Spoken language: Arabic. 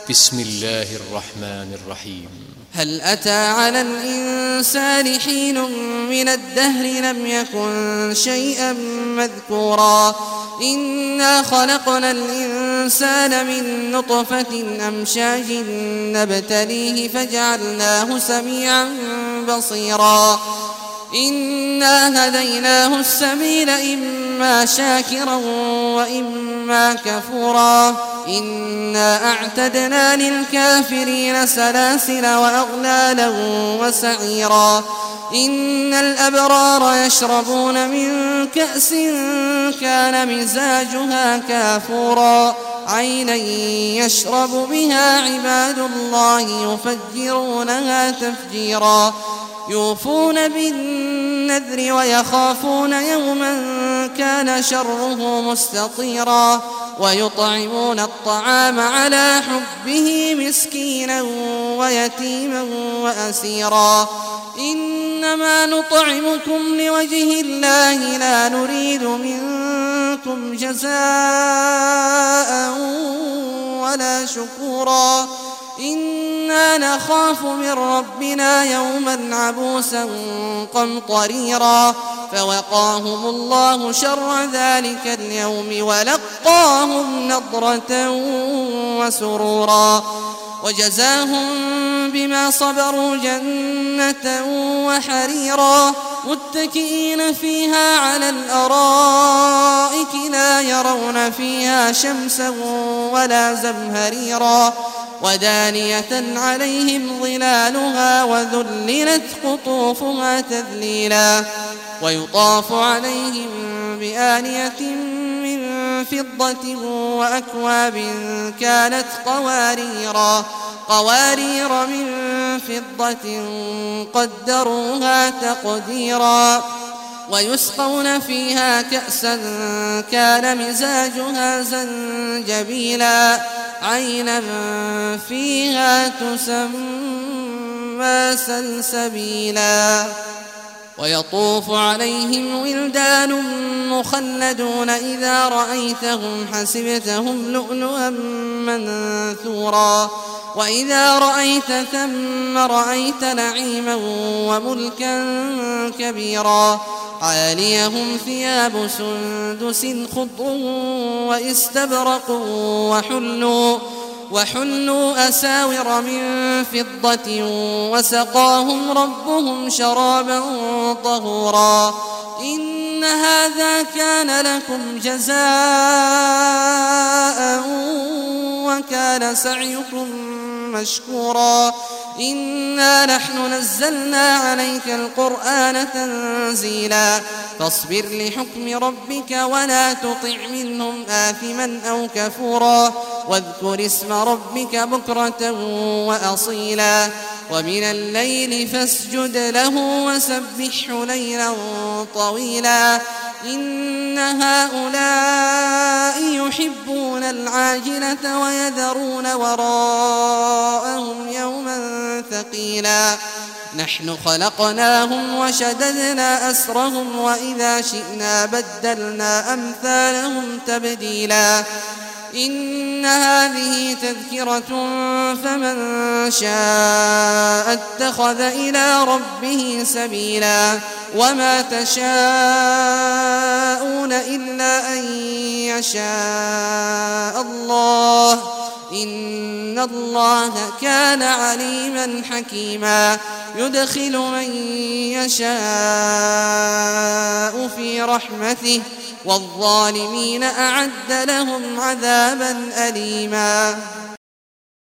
بسم الله الرحمن الرحيم. هل أتى على الإنسان حين من الدهر لم يكن شيئا مذكورا إنا خلقنا الإنسان من نطفة أمشاج نبتليه فجعلناه سميعا بصيرا إنا هديناه السبيل إما شاكرا وإما كفورا إنا أعتدنا للكافرين سلاسل وأغلالا وسعيرا إن الأبرار يشربون من كأس كان مزاجها كافورا عينا يشرب بها عباد الله يفجرونها تفجيرا يوفون بالنذر ويخافون يوما كان شره مستطيرا ويطعمون الطعام على حبه مسكينا ويتيما وأسيرا إنما نطعمكم لوجه الله لا نريد منكم جزاء ولا شكورا إنا نخاف من ربنا يوما عبوسا قمطريرا فوقاهم الله شر ذلك اليوم ولقاهم نضرة وسرورا وجزاهم بما صبروا جنة وحريرا متكئين فيها على الأرائك لا يرون فيها شمسا ولا زمهريرا ودانية عليهم ظلالها وذللت قطوفها تذليلا ويطاف عليهم بآنية من فضة وأكواب كانت قوارير من فضة قدروها تقديرا ويسقون فيها كأسا كان مزاجها زنجبيلا عينا فيها تسمى سلسبيلا ويطوف عليهم ولدان مخلدون إذا رأيتهم حسبتهم لؤلؤا منثورا وإذا رأيت ثم رأيت نعيما وملكا كبيرا عاليهم ثياب سندس خضر واستبرق وحلوا أساور من فضة وسقاهم ربهم شرابا طهورا إن هذا كان لكم جزاء وكان سعيكم مشكورا إنا نحن نزلنا عليك القرآن تنزيلا فاصبر لحكم ربك ولا تطع منهم آثما أو كفورا واذكر اسم ربك بكرة وأصيلا ومن الليل فاسجد له وسبحه ليلا طويلا إن هؤلاء يحبون العاجلة ويذرون وراءهم يوما ثقيلا نحن خلقناهم وشددنا أسرهم وإذا شئنا بدلنا أمثالهم تبديلا إن هذه تذكرة فمن شاء اتخذ إلى ربه سبيلا وما تشاءون إلا أن يشاء الله إن الله كان عليما حكيما يدخل من يشاء في رحمته والظالمين أعد لهم عذابا أليما.